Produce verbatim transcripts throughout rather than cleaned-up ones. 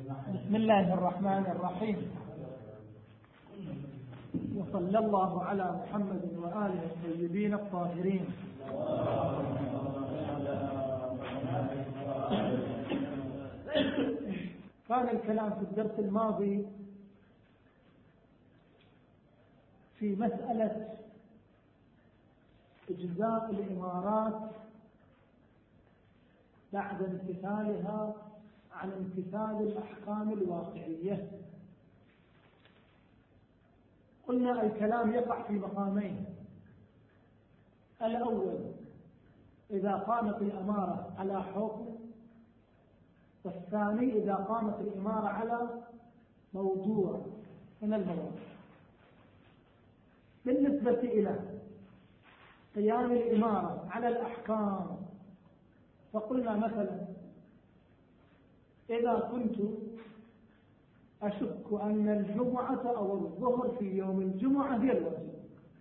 بسم الله الرحمن الرحيم، وصلى الله على محمد وآله الطيبين الطاهرين. كان الكلام في الدرس الماضي في مسألة إجزاء الإمارات بعد امتثالها عن امتثال الأحكام الواقعية. قلنا الكلام يقع في مقامين: الأول إذا قامت الإمارة على حكم، والثاني إذا قامت الإمارة على موضوع من المواضيع. بالنسبة إلى قيام الإمارة على الأحكام، فقلنا مثلا إذا كنت أشك أن الجمعة أو الظهر في يوم الجمعة هي الواجب،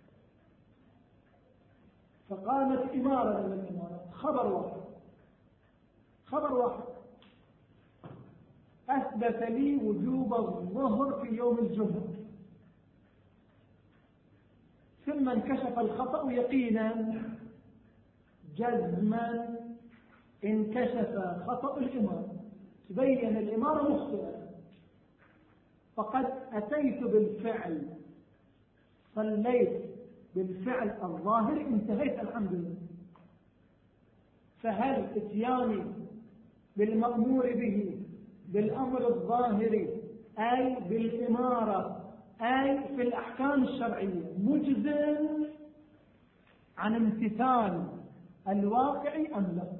فقامت إمارة من الإمارة، خبر واحد خبر واحد أثبت لي وجوب الظهر في يوم الجمعة، ثم انكشف الخطأ يقينا جزما، انكشف خطأ الإمارة، تبين الإمارة مخطئة، فقد أتيت بالفعل، صليت بالفعل الظاهر، انتهيت الحمد لله. فهل اتياني بالمأمور به بالأمر الظاهري أي بالإمارة أي في الأحكام الشرعية مجزم عن امتثال الواقع أم لا؟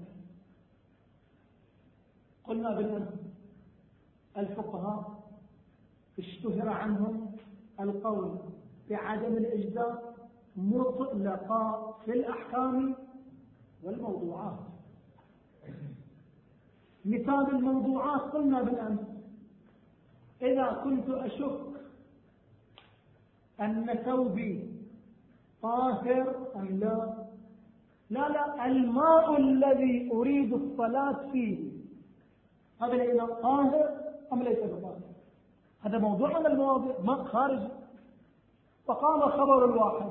قلنا بالأمس الفقهاء اشتهر عنهم القول بعدم الإجزاء مطلقا في الأحكام والموضوعات. مثال الموضوعات قلنا بالأمس إذا كنت أشك أن ثوبي طاهر أم لا، لا لا الماء الذي أريد الصلاة فيه هذا الإناء طاهر أم ليس بطاهر، هذا موضوع من المواضيع، ماء خارجي. فقام خبر الواحد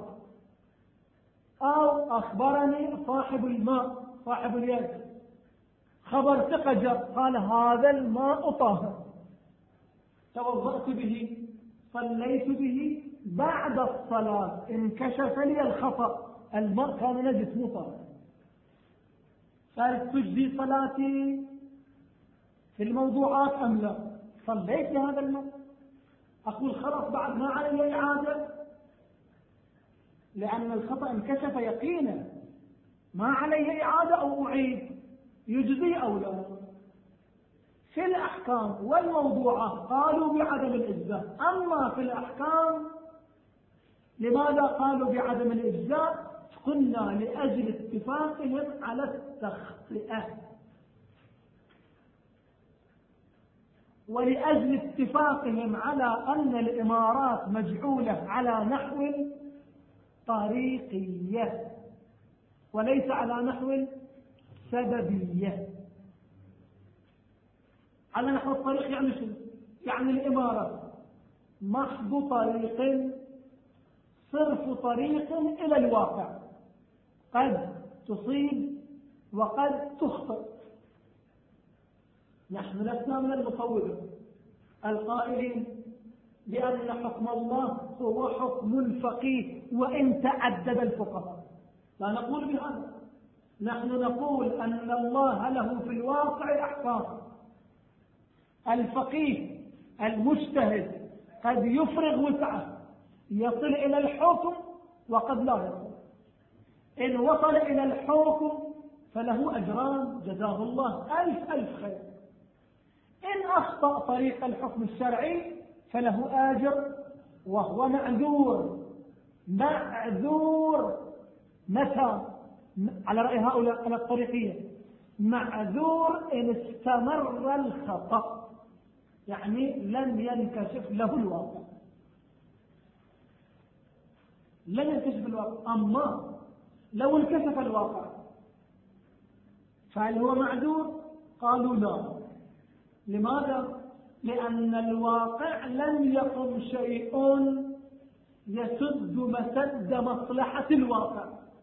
أو أخبرني صاحب الماء صاحب اليد خبر ثقة جاء قال هذا الماء طاهر، توضأت به صليت به، بعد الصلاة انكشف لي الخطأ، الماء كان نجس مو طاهر، فهل تجزي صلاتي في الموضوعات أم لا؟ صليت بهذا الماء، أقول خلاص بعد ما علي إعادة، لأن الخطأ انكشف يقينا، ما علي إعادة أو أعيد، يجزي أو لا؟ في الأحكام والموضوعات قالوا بعدم الإجزاء. أما في الأحكام لماذا قالوا بعدم الإجزاء؟ قلنا لأجل اتفاقهم على التخطئة، ولأجل اتفاقهم على أن الإمارات مجعولة على نحو طريقية وليس على نحو سببية. على نحو الطريق يعني شو؟ يعني الإمارة محض طريق، صرف طريق إلى الواقع، قد تصيب وقد تخطئ. نحن لسنا من المصوبة القائلين بأن حكم الله هو حكم الفقيه وإن تعدد الفقهاء، لا نقول بهذا، نحن نقول أن الله له في الواقع أحكام، الفقيه المجتهد قد يفرغ وسعه يصل إلى الحكم وقد لا يصل، إن وصل إلى الحكم فله أجران جزاه الله ألف ألف خير، إن أخطأ طريق الحكم الشرعي فله آجر وهو معذور. معذور متى؟ على رأي هؤلاء على الطريقية، معذور إن استمر الخطأ، يعني لم ينكشف له الواقع، لم ينكشف الواقع. أما لو انكشف الواقع فهل هو معذور؟ قالوا لا. لماذا؟ لأن الواقع لم يقم شيء يسد مسد مصلحة الواقع،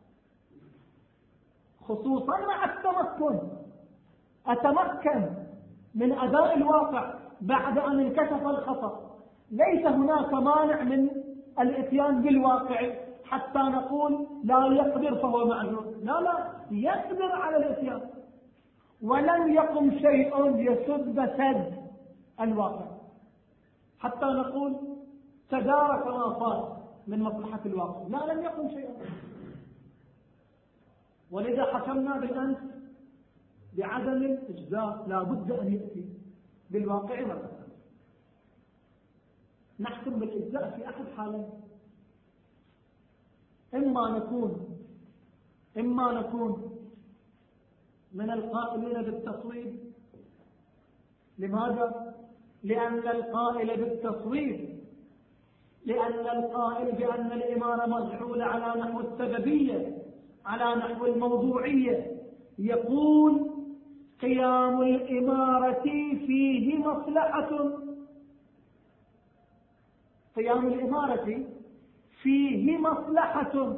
خصوصا مع التمكن. أتمكن من أداء الواقع بعد أن انكشف الخطأ، ليس هناك مانع من الاتيان بالواقع حتى نقول لا يقدر فهو معذور. لا لا، يقدر على الاتيان، ولم يقم شيء يسد مسد الواقع حتى نقول تدارك ما فات من مصلحة الواقع. لا، لم يقم شيء. ولذا حكمنا بالأمس بعدم الإجزاء، لا بد أن يأتي بالواقع مرة. نحكم بالإجزاء في أحد حالين: إما نكون إما نكون من القائلين بالتصويب. لماذا؟ لأن القائل بالتصويب لأن القائل بأن الإمارة مجعولة على نحو السببية، على نحو الموضوعية، يقول قيام الإمارة فيه مصلحة قيام الإمارة فيه مصلحة،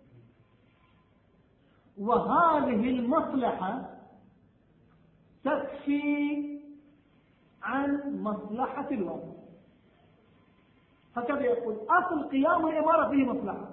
وهذه المصلحة تكفي عن مصلحة الواقع. هكذا يقول أصل قيام الإمارة فيه مصلحة.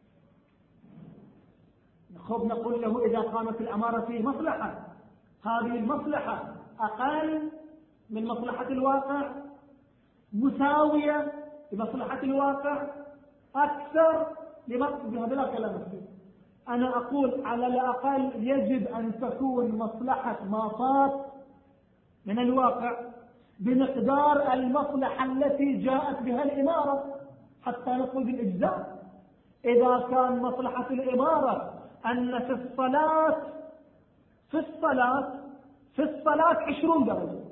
خب نقول له إذا قامت الإمارة فيه مصلحة، هذه المصلحة أقل من مصلحة الواقع، مساوية لمصلحة الواقع، أكثر لمصلحة. بلا كلام فيه. أنا أقول على الأقل يجب أن تكون مصلحة ما فات من الواقع بمقدار المصلحة التي جاءت بها الإمارة حتى نقول بالإجزاء. إذا كان مصلحة الإمارة أن في الصلاة في الصلاة في الصلاة عشرون درجة،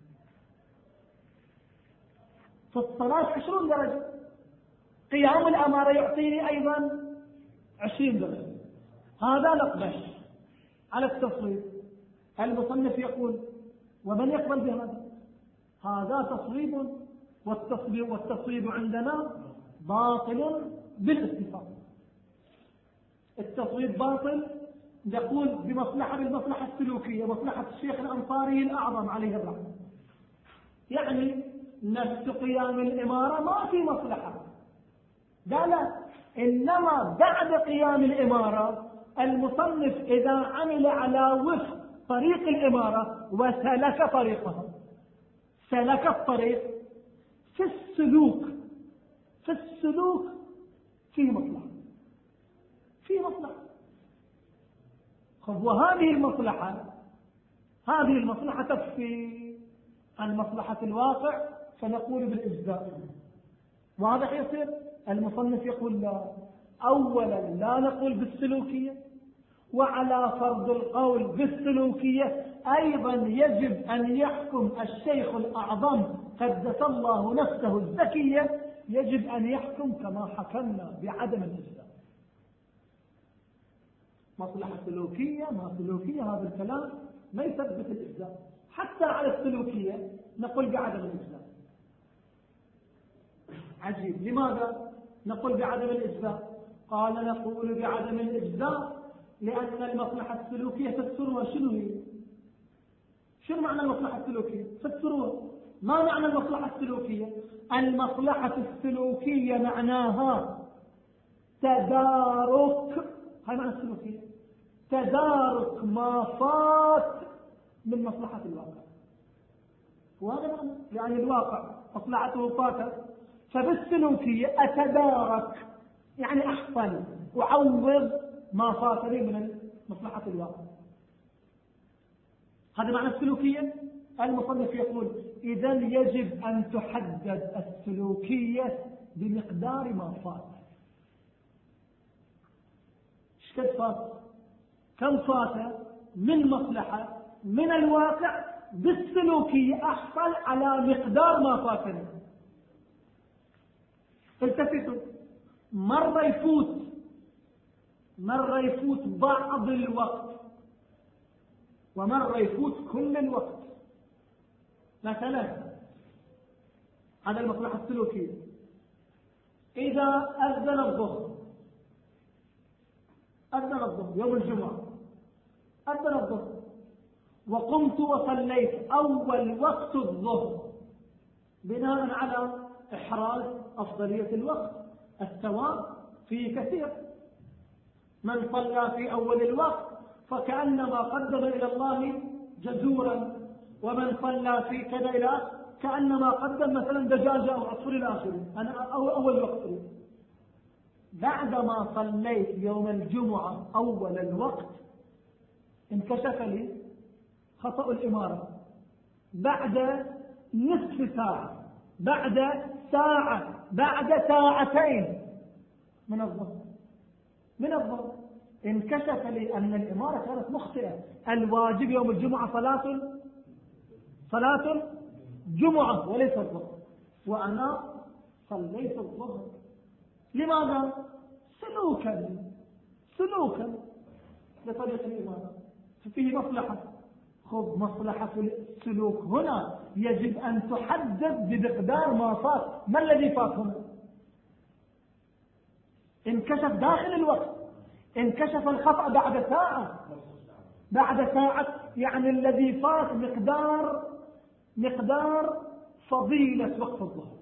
في الصلاة عشرون درجة، قيام الأمارة يعطيني أيضا عشرين درجة، هذا نقبش على التصويب. المصنف يقول ومن يقبل بهذا؟ هذا تصويب، والتصويب, والتصويب عندنا باطل بالاتفاق. التصويب باطل يقول بمصلحة بالمصلحة السلوكية، مصلحة الشيخ الأنصاري الأعظم عليه الرحمة، يعني نفس قيام الإمارة ما في مصلحة. لا لا، إنما بعد قيام الإمارة المصنف إذا عمل على وفق طريق الإمارة وسلك طريقها، سلك الطريق في السلوك في السلوك في مصلحة في مصلحة خب وهذه المصلحة هذه المصلحة تكفي عن مصلحة الواقع، فنقول بالإجزاء. وهذا يصير المصنف يقول لا، أولا لا نقول بالسلوكية، وعلى فرض القول بالسلوكية أيضا يجب أن يحكم الشيخ الأعظم قدس الله نفسه الزكية، يجب أن يحكم كما حكمنا بعدم الإجزاء. مصلحة سلوكية ما سلوكية، هذا الكلام ما يثبت الإجزاء. حتى على السلوكية نقول بعدم الإجزاء. عجيب، لماذا نقول بعدم الإجزاء؟ قال نقول بعدم الإجزاء لأن المصلحة السلوكية فسروها. شنو هي؟ شنو معنى المصلحة السلوكية؟ فسروها. ما معنى المصلحة السلوكية؟ المصلحة السلوكية معناها تدارك، هاي معنى السلوكية، تدارك ما فات من مصلحة الواقع. وهذا معنى، يعني الواقع مصلحته فاتت، فبالسلوكية أتدارك، يعني أحصل وعوض ما فات لي من مصلحة الواقع. هذا معنى السلوكية. المصنف يقول إذا يجب أن تحدد السلوكية بمقدار ما فات. ايش قد فات؟ كم فات من مصلحة من الواقع؟ بالسلوكية أحصل على مقدار ما فاتني. التفتوا، مرة يفوت مرة يفوت بعض الوقت ومرة يفوت كل الوقت. مثلا هذا المصلحة السلوكية. إذا أذن الظهر أذن الظهر يوم الجمعة، أذن الظهر وقمت وصليت أول وقت الظهر بناء على إحراز أفضلية الوقت، الثواب فيه كثير. من صلى في أول الوقت فكأنما قدم إلى الله جزورا، ومن صلى في كذا إلى كأنما قدم مثلا دجاجة أو عصفور إلى آخره. أنا أول وقت. بعدما صليت يوم الجمعة أول الوقت انكشف لي خطأ الإمارة بعد نصف ساعة، بعد ساعة، بعد ساعتين من الظهر من الظهر انكشف لي أن الإمارة كانت مخطئة. الواجب يوم الجمعة صلاة صلاة جمعة وليس الظهر، وأنا صليت الظهر. لماذا؟ سلوكا سلوكا لطريقة الإمارة، فيه مصلحة. خذ مصلحة السلوك هنا يجب أن تحدد بمقدار ما فات. ما الذي فات هنا؟ انكشف داخل الوقت، انكشف الخطأ بعد ساعة، بعد ساعة يعني الذي فات مقدار مقدار فضيلة وقت الظهر.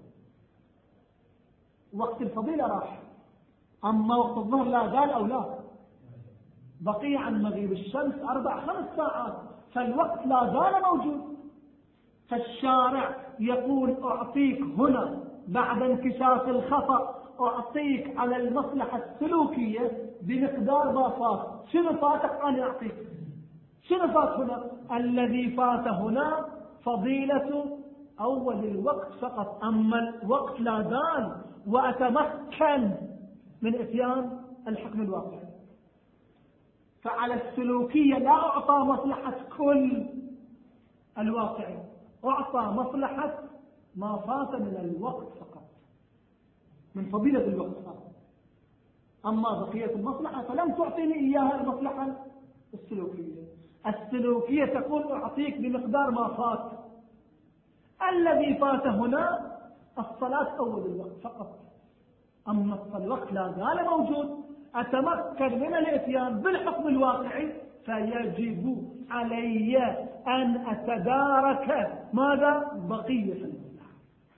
وقت الفضيلة راح، أما وقت الظهر لا زال أو لا بقي عن مغيب الشمس أربع خمس ساعات، فالوقت لا زال موجود. فالشارع يقول أعطيك هنا بعد انكشاف الخطأ، أعطيك على المصلحة السلوكية بمقدار ما فات. شنو فاتك؟ أنا أعطيك. شنو فات هنا؟ الذي فات هنا فضيلة أول الوقت فقط، أما الوقت لا زال وأتمكن من إتيان الحكم الواقعي. فعلى السلوكية لا أعطى مصلحة كل الواقعي، أعطى مصلحة ما فات من الوقت فقط، من فضيلة الوقت فقط. أما بقية المصلحة فلم تعطيني إياها المصلحة السلوكية. السلوكية تقول أعطيك بمقدار ما فات. الذي فات هنا الصلاة أول الوقت فقط، أما الوقت لا زال موجود، أتمكن من الإتيان بالحكم الواقعي، فيجب علي أن أتدارك ماذا؟ بقية المصلحة.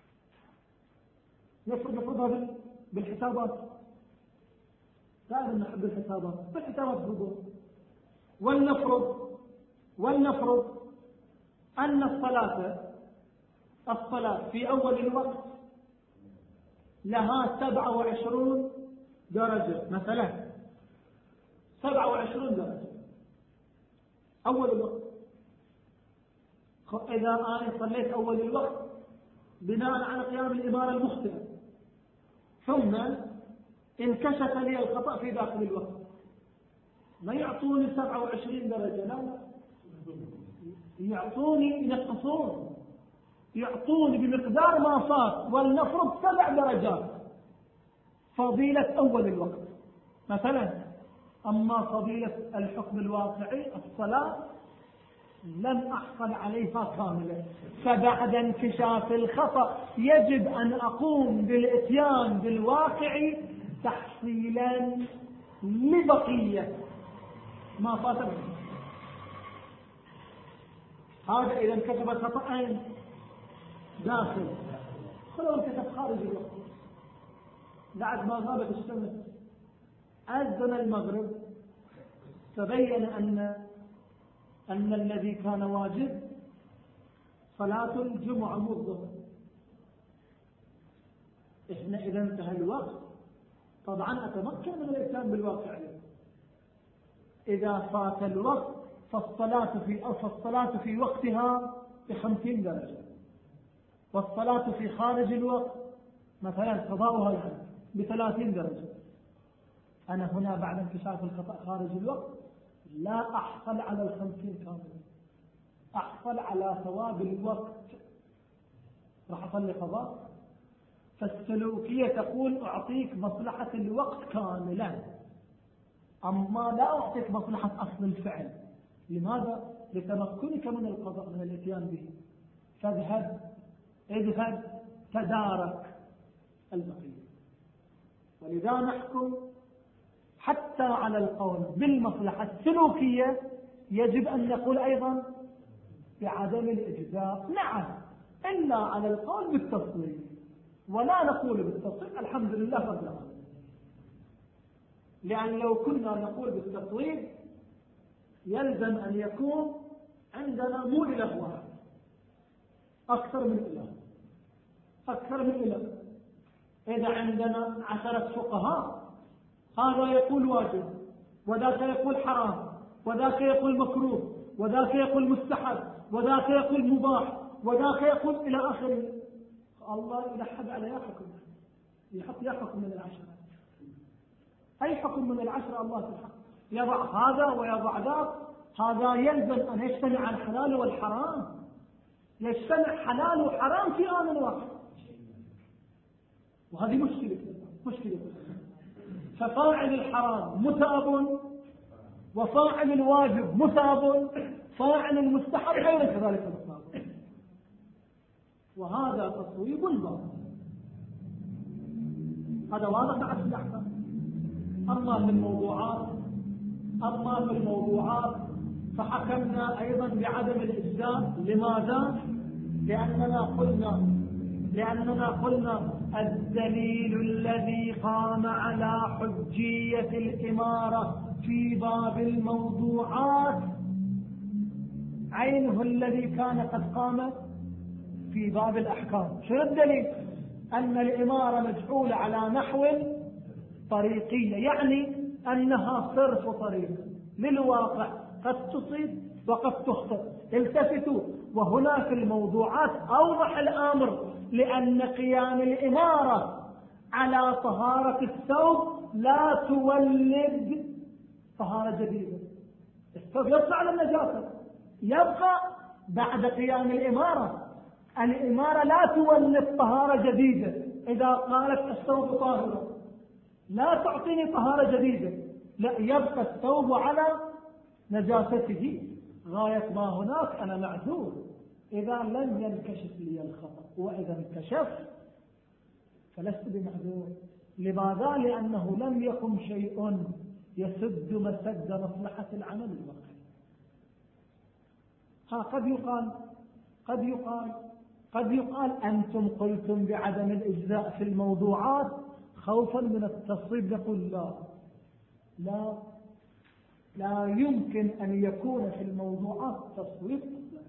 نفرض نفرضها بالحسابات، دائما نحب الحسابات، بالحسابات بقول ولنفرض ولنفرض أن الصلاة الصلاة في أول الوقت لها سبعة وعشرون درجة مثلا، سبعة وعشرون درجة أول الوقت. إذا أنا صليت أول الوقت بناء على قيام الإمارة المخطئة، ثم انكشف لي الخطأ في داخل الوقت، ما يعطوني سبعة وعشرين درجة، لا لا، يعطوني ينقصون، يعطوني بمقدار ما فات، ولنفرض سبع درجات فضيلة أول الوقت مثلا. أما فضيلة الحكم الواقعي الصلاة لم أحصل عليها كاملة، فبعد انكشاف الخطأ يجب أن أقوم بالإتيان بالواقع تحصيلا لبقية ما فات منه. هذا إذا انكشف الخطأ داخل، ولو انكشف خارج الوقت بعد ما غابت الشمس أذن المغرب، تبين أن أن الذي كان واجب صلاة الجمعة مو الظهر. إحنا إذا انتهى الوقت طبعا أتمكن من الإتيان بالواقع. إذا فات الوقت فالصلاة في أو فالصلاة في وقتها بخمسين درجة، والصلاة في خارج الوقت مثلا قضاؤها يعني بثلاثين درجة. أنا هنا بعد انكشاف الخطأ خارج الوقت لا أحصل على الخمسين كاملة، أحصل على ثواب الوقت، راح أصلي قضاء. فالسلوكية تقول أعطيك مصلحة الوقت كاملا، أما لا أعطيك مصلحة أصل الفعل. لماذا؟ لتمكنك من القضاء، من الاتيان به. فاذهب اذهب تدارك البقية. ولذا نحكم حتى على القول بالمصلحة السلوكية يجب أن نقول أيضا بعدم الإجزاء، نعم، إلا على القول بالتصوير، ولا نقول بالتصوير الحمد لله رب العالمين. لأن لو كنا نقول بالتصوير يلزم أن يكون عندنا مو إله واحد، أكثر من إله، أكثر من إله. إذا عندنا عشرة فقهاء هذا يقول واجب، وذاك يقول حرام، وذاك يقول مكروه، وذاك يقول مستحب، وذاك يقول مباح، وذاك يقول إلى آخره، الله يلحق على يا حكم، يحط يا حكم من العشرة، أي حكم من العشرة الله سبحانه يضع هذا ويضع ذاك. هذا يلزم أن يجتمع الحلال والحرام، يجتمع حلال وحرام في آن واحد، وهذه مشكلة مشكلة. ففاعل الحرام مثاب، وفاعل الواجب مثاب، فاعل المستحب غير كذلك مثاب، وهذا تصويب باطل. هذا واضح بعد الأحكام. أما في الموضوعات أما في الموضوعات فحكمنا أيضا بعدم الإجزاء. لماذا؟ لأننا قلنا لأننا قلنا الدليل الذي قام على حجية الإمارة في باب الموضوعات عينه الذي كان قد قام في باب الأحكام. شو الدليل؟ أن الإمارة مجعولة على نحو طريقية، يعني أنها صرف طريق للواقع، قد تصيب وقد تخطئ. التفتوا، وهنا في الموضوعات أوضح الأمر، لأن قيام الإمارة على طهارة الثوب لا تولد طهارة جديدة. الثوب يطلع على النجاسة، يبقى بعد قيام الإمارة. الإمارة لا تولد طهارة جديدة. إذا قالت الثوب طاهرة لا تعطيني طهارة جديدة، لا، يبقى الثوب على نجاسته غاية ما هناك. أنا معذور إذا لم ينكشف لي الخطأ، وإذا انكشف فلست بمعذور. لماذا؟ لأنه لم يقم شيء يسد مسد مصلحة العمل الواقعي. ها قد يقال قد يقال قد يقال أنتم قلتم بعدم الإجزاء في الموضوعات خوفا من التصويب. نقول لا لا لا يمكن أن يكون في الموضوعات تصويب.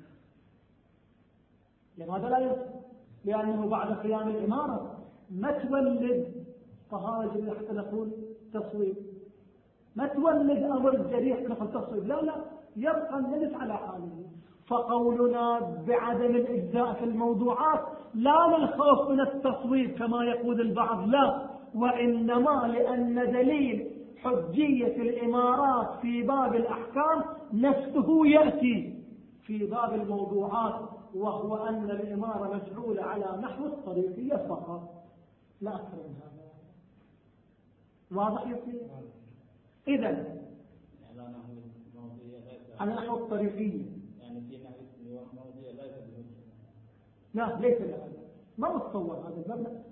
لماذا لا يمكن؟ لأنه بعد قيام الإمارة ما تولد طهارة جديدة حتى نقول تصويب، ما تولد أمر جريح نقول تصويب، لا لا، يبقى النجس على حاله. فقولنا بعدم الإجزاء في الموضوعات لا للخوف من التصويب كما يقول البعض، لا، وإنما لأن دليل حجية الإمارات في باب الأحكام نفسه يأتي في باب الموضوعات، وهو أن الإمارة مجعولة على نحو الطريقية فقط، لا أكثر من هذا. واضح يصير؟ إذن على نحو الطريقية، يعني في نحو موضوعية ليس بهجة. لا ليس بهذا، ما متصور هذا الباب.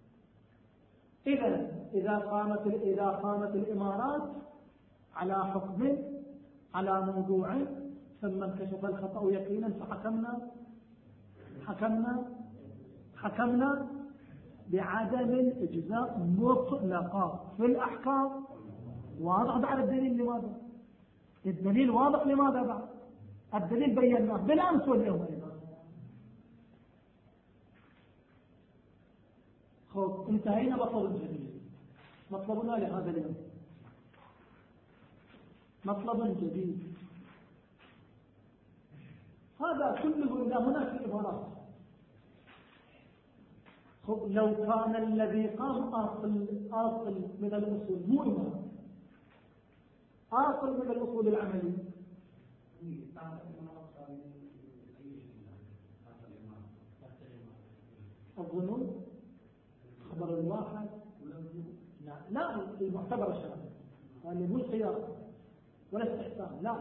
إذن إذا قامت إذا قامت الإمارات على حكم على موضوع ثم انكشف الخطأ يقينا فحكمنا حكمنا حكمنا بعدم الإجزاء مطلقا في الأحكام. واضح بعد الدليل لماذا؟ الدليل واضح لماذا بعد؟ الدليل بيناه بالأمس واليوم أيضا. خب انتهينا مطلب جديد. مطلبنا لهذا اليوم مطلب جديد، هذا كله إذا هناك عبارات. خب لو كان الذي قام أصل أصل من الأصول مو إمام، أصل من الأصول العملية، الظنون خبر الواحد، لا لا المعتبر الشرعي، اللي مو الخيار ولا استحسان، لا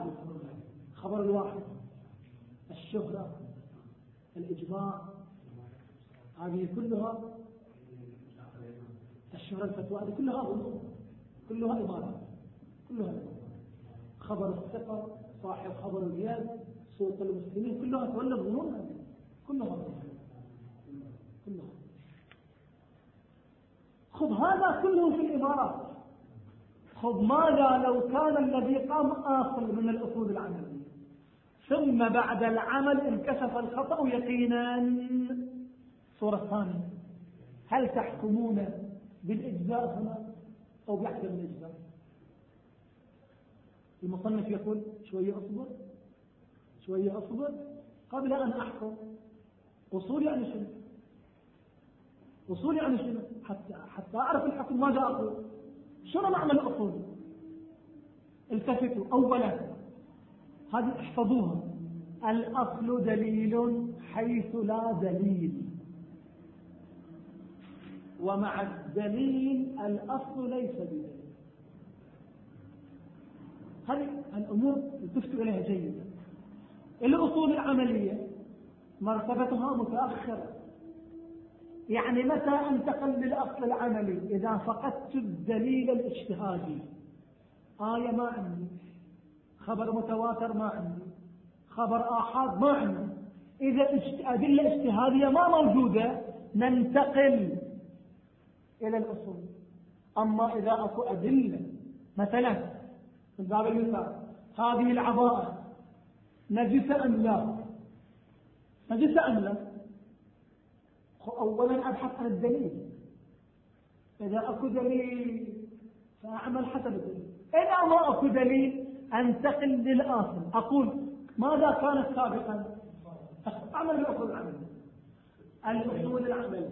خبر الواحد، الشهرة، الإجماع، هذه كلها تشمل الفتوى، هذه كلها أمور، كلها إمارات، كلها إمارات. خبر الثقة، صاحب خبر الرياض، سلطة المسلمين، كلها تولى الظنون، كلها كلها. خذ هذا كله في الإمارات. خذ ماذا لو كان الذي قام آصل من الأصول العملية، ثم بعد العمل انكشف الخطأ يقينا؟ صورة ثانية، هل تحكمون بالإجزاء هنا أو بعدم الإجزاء؟ المصنف يقول شوية أصبر شوية أصبر قبل أن أحكم. أصول يعني شنو؟ أصول يعني شنو؟ حتى, حتى أعرف الحكم ماذا أقول. شنو معنى الأصول؟ التفتوا أولا، هذه احفظوها. الأصل دليل حيث لا دليل، ومع الدليل الأصل ليس بدليل. هذه الأمور التفتوا إليها جيدا. الأصول العملية مرتبتها متأخرة، يعني متى انتقل للأصل العملي؟ إذا فقدت الدليل الاجتهادي. آية ما عندي، خبر متواتر ما عندي، خبر آحاد ما عندي. إذا أدلة اجتهادية ما موجودة ننتقل إلى الأصول. أما إذا أكو أدلة، مثلا من باب المثال هذه العباءة نجسة أم لا؟ نجسة أم لا؟ أولا أبحث عن الدليل. إذا أكو دليل فأعمل حسب الدليل. إذا ما أكو دليل أنتقل للآخر، أقول ماذا كانت سابقا؟ أعمل الأصول العملية. الأصول العملية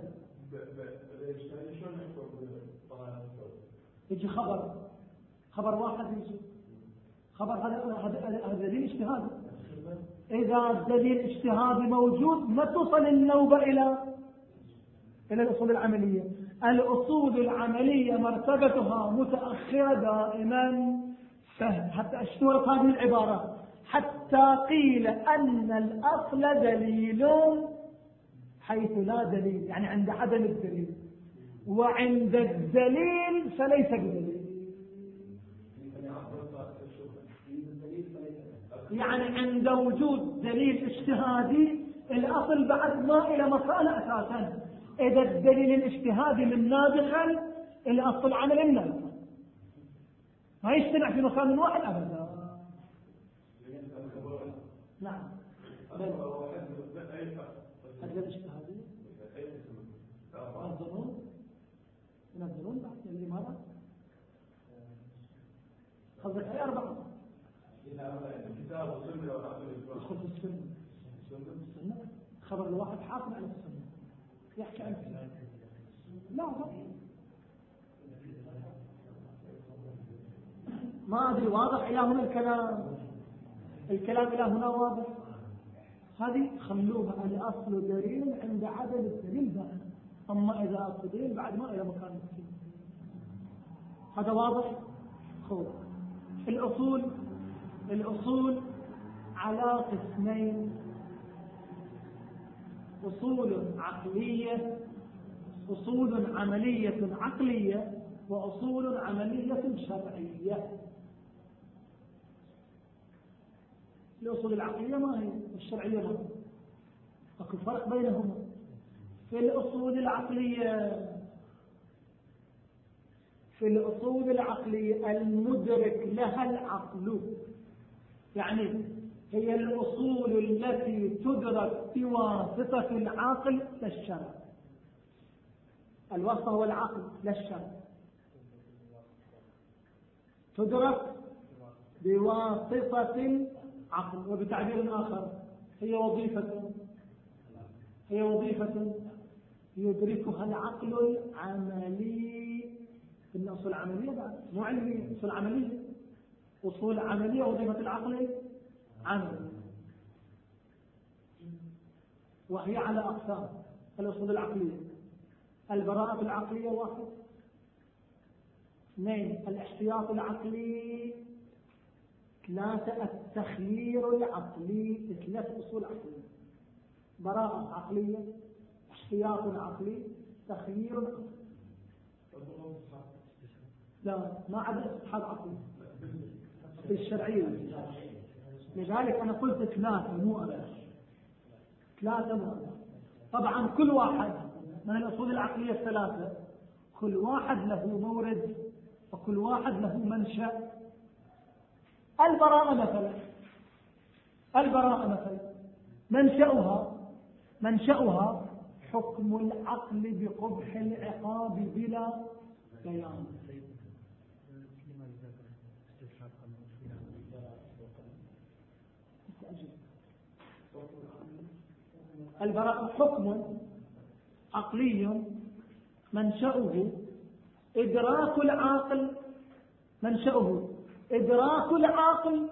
يجي خبر خبر واحد، يجي خبر هذا هذا دليل اجتهادي. إذا الدليل الاجتهادي موجود ما توصل النوبة إلى إلى الأصول العملية. الأصول العملية مرتبتها متأخرة دائما. حتى اشتهرت هذه العبارة، حتى قيل أن الأصل دليل حيث لا دليل، يعني عند عدم الدليل، وعند الدليل فليس بدليل. يعني عند وجود دليل اجتهادي الأصل بعد ما إلى مكانه أساسا. إذا الدليل الاجتهادي من نادخا الأصل العملي من نادخا، ما يجتمع في مكان واحد أبدا. نعم. الدليل الاجتهادي ينظرون ينظرون بعد لماذا؟ قصدك أي أربعة؟ يدخل في السنة. السنة خبر الواحد حاكم على السنة يحكي عن السنة. لا ما أدري واضح إلى هنا الكلام. الكلام إلى هنا واضح. هذه خلوها الأصل دليل عند عدم الدليل بقى. أما إذا أصل دليل بعد ما إلى مكان السنة. هذا واضح. خوف الأصول الأصول على قسمين: أصول عقلية، أصول عملية عقلية، وأصول عملية شرعية. الأصول العقلية ما هي؟ الشرعية ما هي؟ أكو فرق بينهما. في الأصول العقلية في الأصول العقلية المدرك لها العقل، يعني هي الأصول التي تدرك بواسطة العقل للشرع. الواسطة هو العقل للشرع، تدرك بواسطة العقل. وبتعبير آخر هي وظيفة هي وظيفة يدركها العقل العملي. إن أصول عملية بعد مو علمية، أصول عملية. أصول عملية وظيفة العقل عملي، وهي على أقسام. الأصول العقلية: البراءة العقلية واحد، اثنين الاحتياط العقلي، ثلاثة التخيير العقلي. ثلاث أصول عقلية: براءة عقلية، احتياط عقلي، تخيير عقلي. لا، ما عدا استصحاب عقلي في الشرعية. لذلك أنا قلت ثلاثة مو أربعة، ثلاثة مو أربعة. طبعا كل واحد من الأصول العقلية الثلاثة كل واحد له مورد وكل واحد له منشأ. البراءة مثلا، البراءة مثلا منشأها منشأها حكم العقل بقبح العقاب بلا بيان. البراءة حكم عقلي منشأه إدراك العاقل، منشأه إدراك العاقل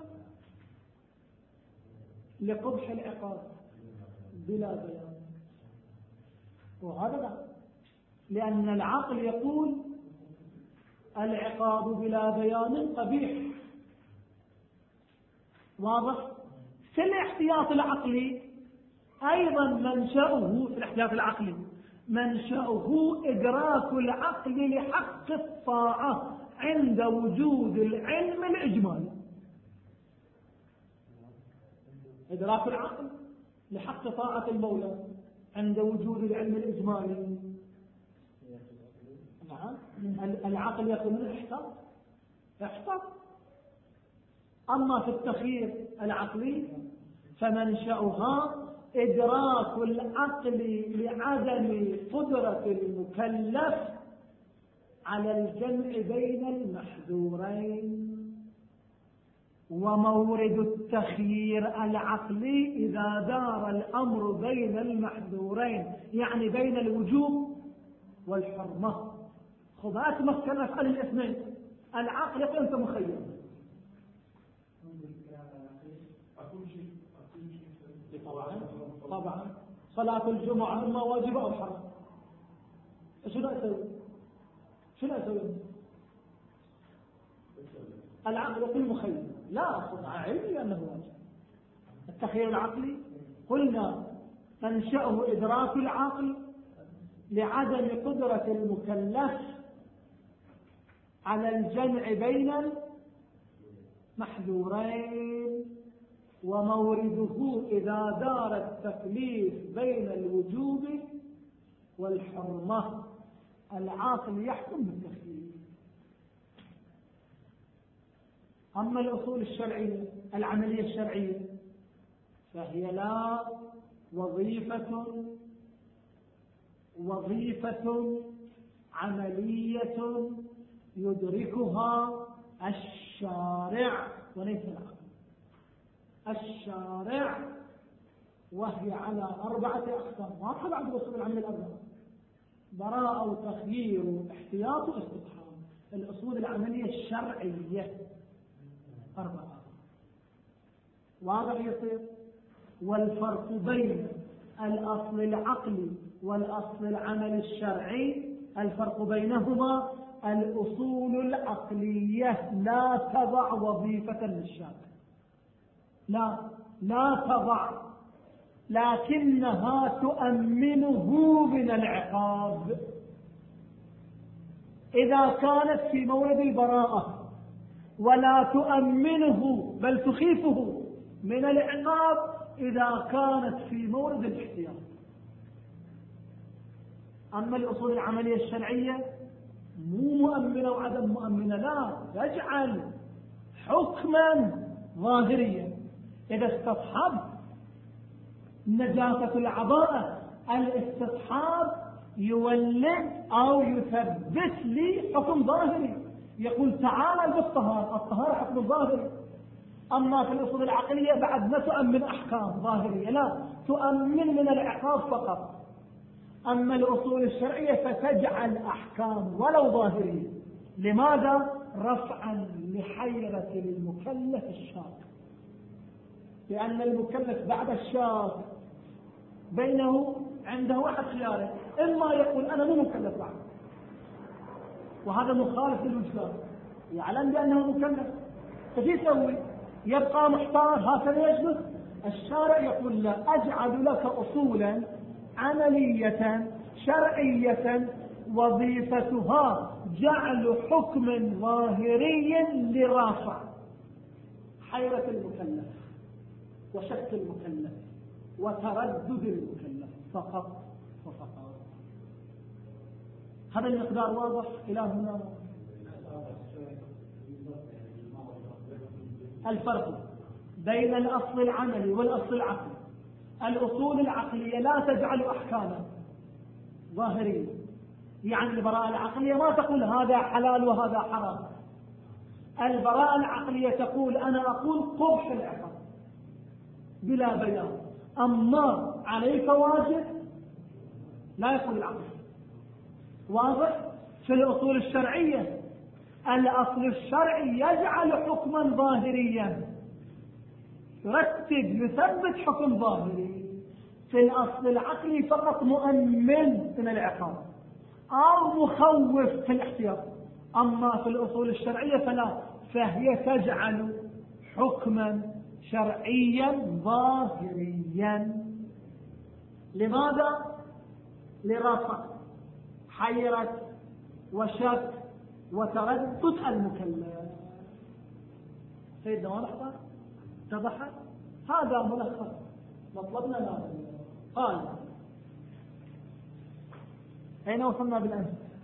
لقبح العقاب بلا بيان. وهذا لا، لأن العقل يقول العقاب بلا بيان قبيح. واضح؟ في الاحتياط العقلي أيضا منشأه، في الاحتياط العقلي منشأه إدراك العقل لحق الطاعة عند وجود العلم الإجمالي. إدراك العقل لحق طاعة المولى عند وجود العلم الإجمالي. نعم، العقل يكون من الإحساس إحساس. أما في التخيير العقلي فمنشأها إدراك العقل لعدم قدرة المكلف على الجمع بين المحذورين. ومورد التخيير العقلي إذا دار الأمر بين المحذورين، يعني بين الوجوب والحرمة. خذات مسكنة على الاثنين. العقل يقول أنت مخير، طبعا طبعا صلاة الجمعة إما واجبة أو حرام. شنو أسوي؟ شنو أسوي؟ العقل يقول مخير، لا أصدع علمي أنه واجب. التخيير العقلي قلنا منشأه إدراك العقل لعدم قدرة المكلف على الجمع بين المحذورين. ومورده إذا دار التكليف بين الوجوب والحرمة. العاقل يحكم بالتخيير. أما الأصول الشرعية العملية الشرعية فهي لا وظيفة وظيفة عملية يدركها الشارع وليس العقل. الشارع وهي على أربعة أقسام، واضحة بعد الأصول العملية الأربعة: براءة وتخيير واحتياط واستصحاب. الأصول العملية الشرعية أربعة. واضح يصير؟ والفرق بين الأصل العقلي والأصل العملي الشرعي، الفرق بينهما الأصول العقلية لا تضع وظيفة للشارع، لا لا تضع، لكنها تؤمنه من العقاب. إذا كانت في مورد البراءة ولا تؤمنه بل تخيفه من العقاب إذا كانت في مورد الاحتياط. أما الأصول العملية الشرعية مو مؤمنة وعدم مؤمنة، لا، تجعل حكما ظاهريا. إذا استصحب نجاسة العباءة، الاستصحاب يولد أو يثبت لي حكم ظاهري، يقول تعالى بالطهارة، الطهارة حكم ظاهري. أما في الأصول العقلية بعد ما تؤمن أحكام ظاهرية، لا، تؤمن من العقاب فقط. أما الأصول الشرعية فتجعل أحكام ولو ظاهرية. لماذا؟ رفعا لحيرة المكلف الشاك، لأن المكلف بعد الشاك بينه عنده واحد خياره: إما يقول أنا مو مكلف بعد، وهذا مخالف للوجدان، يعلم بأنه مكلف، فشي يسوي؟ يبقى محتار، هكذا يجلس. الشارع يقول لا، أجعل لك أصولا عملية شرعية وظيفتها جعل حكم ظاهري لرافع حيرة المكلف وشك المكلف وتردد المكلف فقط وفقط. هذا المقدار واضح إلى هنا. الفرق بين الأصل العملي والأصل العقلي: الأصول العقلية لا تجعل أحكاما ظاهرية، يعني البراءة العقلية ما تقول هذا حلال وهذا حرام. البراءة العقلية تقول أنا أقول قبح العقاب بلا بيان، أما عليك واجب لا يقول العقل. واضح؟ في الأصول الشرعية الأصل الشرعي يجعل حكما ظاهريا، يرتب يثبت حكم ظاهري. في الأصل العقلي فقط مؤمن من العقاب أو مخوف في الاحتياط. أما في الأصول الشرعية فلا، فهي تجعل حكما شرعيا ظاهريا. لماذا؟ لرفع حيرة وشك وتردد المكلف. سيدنا ولحظة اتضح هذا ملخص مطلبنا هذا. قال أين وصلنا بالأمس؟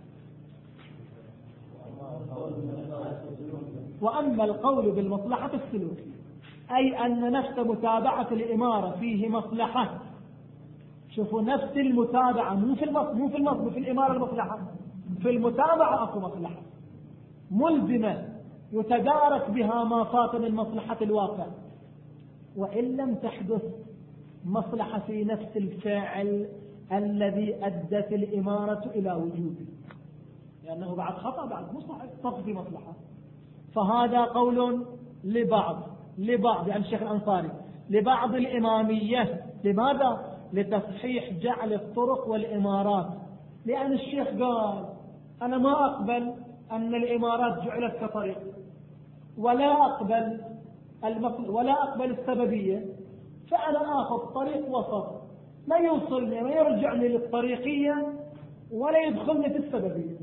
وأما القول بالمصلحة السلوكية، أي أن نفس متابعة الإمارة فيه مصلحة. شوفوا، نفس المتابعة، مو في المص مو في المص في الإمارة المصلحة، في المتابعة أكو مصلحة ملزمة يتدارك بها ما فات من مصلحة الواقع، وإن لم تحدث مصلحة في نفس الفعل الذي أدت الإمارة إلى وجوده، لأنه بعد خطأ بعد مصلحة تقضي مصلحة. فهذا قول لبعض لبعض يعني الشيخ الأنصاري لبعض الإمامية. لماذا؟ لتصحيح جعل الطرق والإمارات. لأن الشيخ قال أنا ما أقبل أن الإمارات جعلت كطريق، ولا أقبل المطل... ولا أقبل السببية، فأنا آخذ طريق وسط لا يوصلني ما يرجعني للطريقية ولا يدخلني في السببية،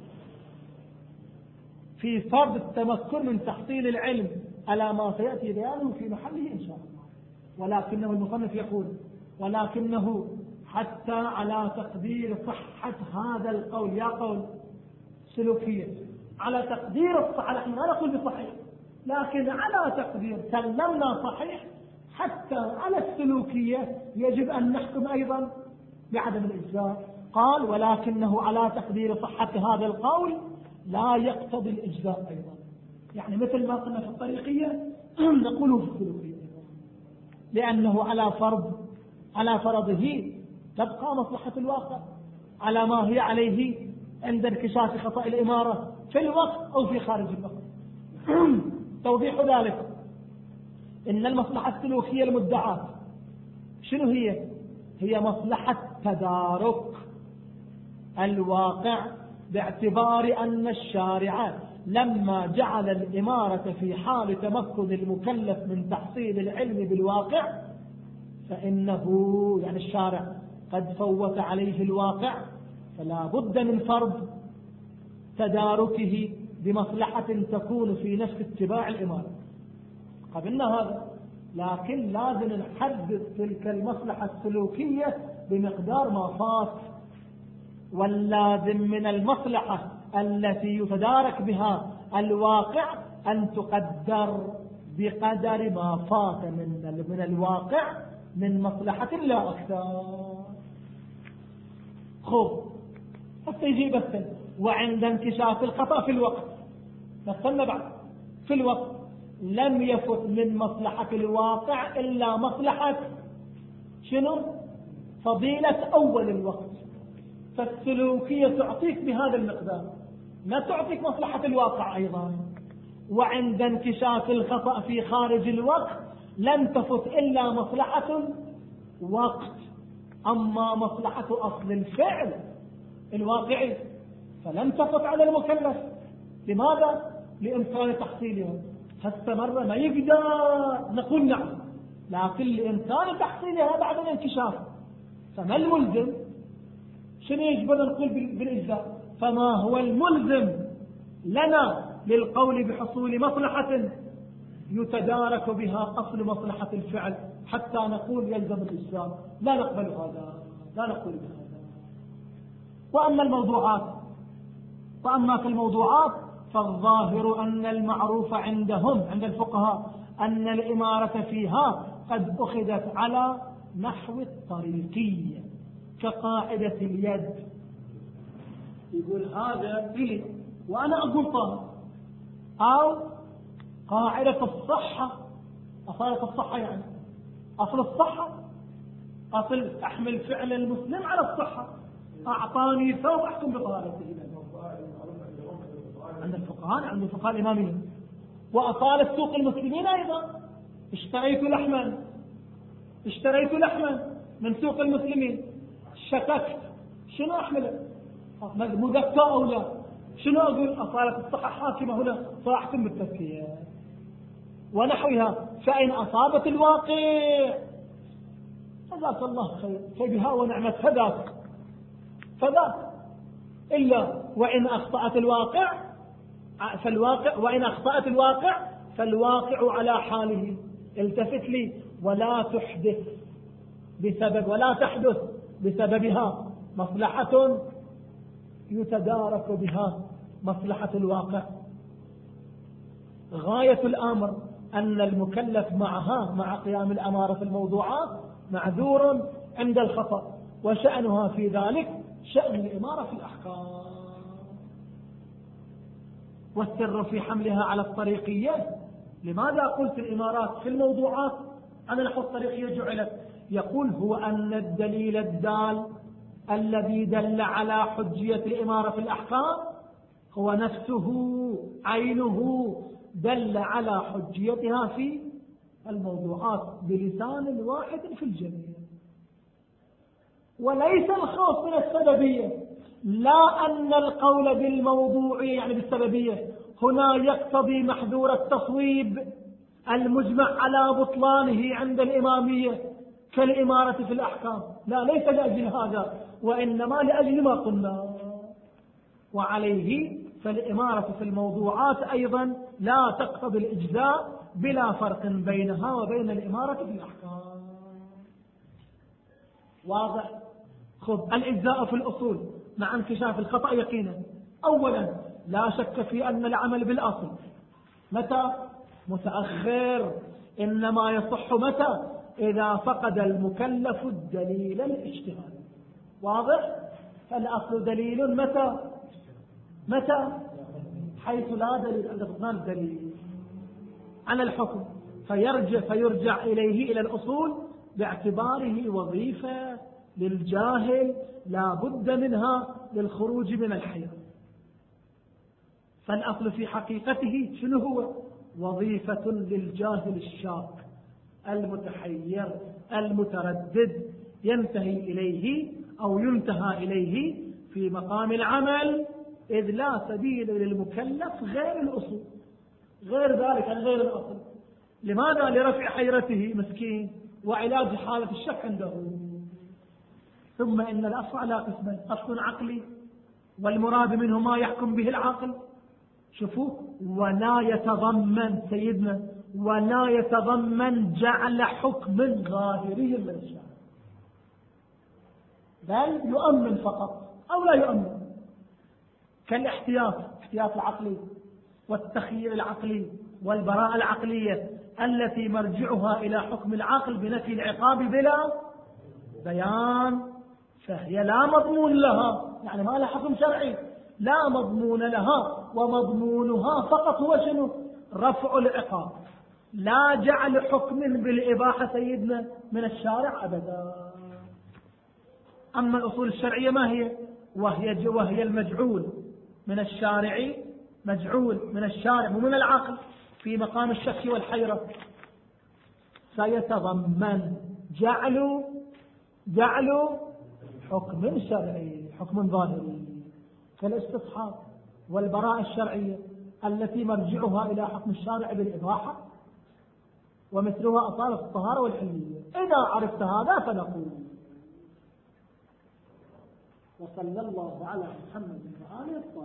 في فرض التمكن من تحصيل العلم على ما سيأتي بيانه في محله إن شاء الله. ولكنه المصنف يقول ولكنه حتى على تقدير صحة هذا القول، يا قول سلوكية، على تقدير الصحة، نحن لا نقول بصحيح لكن على تقدير سلمنا صحيح، حتى على السلوكية يجب أن نحكم أيضا بعدم الإجزاء. قال ولكنه على تقدير صحة هذا القول لا يقتضي الإجزاء أيضا، يعني مثل ما قلنا في الطريقية نقوله في السلوكية، لأنه على فرض على فرضه تبقى مصلحة الواقع على ما هي عليه عند انكشاف خطأ الإمارة في الوقت أو في خارج الوقت. توضيح ذلك إن المصلحة السلوكية المدعاة شنو هي؟ هي مصلحة تدارك الواقع، باعتبار أن الشارع لما جعل الإمارة في حال تمكن المكلف من تحصيل العلم بالواقع فإنه يعني الشارع قد فوت عليه الواقع، فلا بد من فرض تداركه بمصلحة تكون في نفس اتباع الإمارة. قبلنا هذا، لكن لازم نحدد تلك المصلحة السلوكية بمقدار ما فات، واللازم من المصلحة التي يتدارك بها الواقع أن تقدر بقدر ما فات من من الواقع من مصلحة لا أكثر. خب حتى يجي بس وعند انكشاف الخطأ في الوقت، مثلنا بعد في الوقت لم يفت من مصلحة الواقع إلا مصلحة شنو؟ فضيلة أول الوقت. فالسلوكية تعطيك بهذا المقدار، ما تعطيك مصلحة الواقع أيضا. وعند انكشاف الخطأ في خارج الوقت لم تفت إلا مصلحة وقت، أما مصلحة أصل الفعل الواقعي فلم تفت على المكلف. لماذا؟ لإمكان تحصيلها. فاستمر ما يقدر نقول نعم، لكن لإمكان تحصيلها بعد الانكشاف. فما الملزم؟ شنو يجب أن نقول بالإجزاء؟ فما هو الملزم لنا للقول بحصول مصلحة يتدارك بها أصل مصلحة الفعل حتى نقول يلزم الإجزاء؟ لا نقبل هذا، لا نقول بهذا. وأما الموضوعات وأما في الموضوعات فالظاهر أن المعروف عندهم عند الفقهاء أن الإمارة فيها قد أخذت على نحو الطريقية كقاعدة اليد. يقول هذا إلي وأنا أقول طاهر، أو قاعدة الصحة، أصالة الصحة يعني أصل الصحة، أصل أحمل فعل المسلم على الصحة. أعطاني ثوب أحكم بطهارته عند الفقهاء، عند الفقهاء الإماميين. وأصالة سوق المسلمين أيضا، اشتريت لحما اشتريت لحما من سوق المسلمين، شككت شنو أحمله؟ مذكى أو لا؟ شنو أقول؟ أصالة الصحة حاكمة هنا فأحكم بالتزكية ونحوها. فإن أصابت الواقع فذاك الله خير، فبها ونعمت فذاك فذاك. إلا وإن أخطأت الواقع فالواقع وإن أخطأت الواقع فالواقع على حاله. التفت لي ولا تحدث بسبب ولا تحدث بسببها مصلحة يتدارك بها مصلحة الواقع. غاية الأمر أن المكلف معها مع قيام الأمارة في الموضوعات معذور عند الخطأ، وشأنها في ذلك شأن الإمارة في الأحكام. والسر في حملها على الطريقية. لماذا قلت الإمارات في الموضوعات على نحو الطريقية جعلت؟ يقول هو أن الدليل الدال الذي دل على حجية الإمارة في الأحكام هو نفسه عينه دل على حجيتها في الموضوعات بلسان واحد في الجميع. وليس الخوف من السببية، لا أن القول بالموضوع يعني بالسببية هنا يقتضي محذور التصويب المجمع على بطلانه عند الإمامية كالإمارة في الأحكام. لا، ليس لأجل هذا، وإنما لأجل ما قلنا. وعليه فالإمارة في الموضوعات أيضا لا تقتضي الإجزاء بلا فرق بينها وبين الإمارة في الأحكام. واضح؟ خذ الإجزاء في الأصول مع انكشاف الخطأ يقينا. أولا لا شك في أن العمل بالأصل متى؟ متأخر. إنما يصح متى؟ إذا فقد المكلف الدليل الاجتهادي. واضح؟ فالأصل دليل متى؟ متى؟ حيث لا دليل عند فقدان الدليل على الحكم، فيرجع, فيرجع إليه إلى الأصول باعتباره وظيفة للجاهل لا بد منها للخروج من الحيرة. فالأصل في حقيقته شنو هو؟ وظيفة للجاهل الشاك المتحير المتردد ينتهي إليه أو ينتهى إليه في مقام العمل، إذ لا سبيل للمكلف غير الأصول، غير ذلك غير الأصل. لماذا؟ لرفع حيرته مسكين وعلاج حالة الشك عنده. ثم إن الأصل على قسمين: أصل عقلي والمراد منه ما يحكم به العاقل. شوفوا، ولا يتضمن سيدنا ولا يتضمن جعل حكم ظاهري من الشارع، بل يؤمن فقط أو لا يؤمن، كالاحتياط، احتياط العقلي والتخيير العقلي والبراءة العقلية التي مرجعها إلى حكم العقل بنفي العقاب بلا بيان، فهي لا مضمون لها، يعني ما لها حكم شرعي، لا مضمون لها، ومضمونها فقط هو شنو؟ رفع العقاب، لا جعل حكم بالإباحة سيدنا من الشارع أبدا. أما الأصول الشرعية ما هي؟ وهي وهي المجعول من الشارع، مجعول من الشارع ومن العقل في مقام الشك والحيرة، فيتضمن جعل جعل حكم شرعي، حكم ظاهري كالاستصحاب والبراءة الشرعية التي مرجعها إلى حكم الشارع بالإباحة، ومثلها أصالة الطهارة والحلية. إذا عرفت هذا فنقول وصلى الله على محمد وآله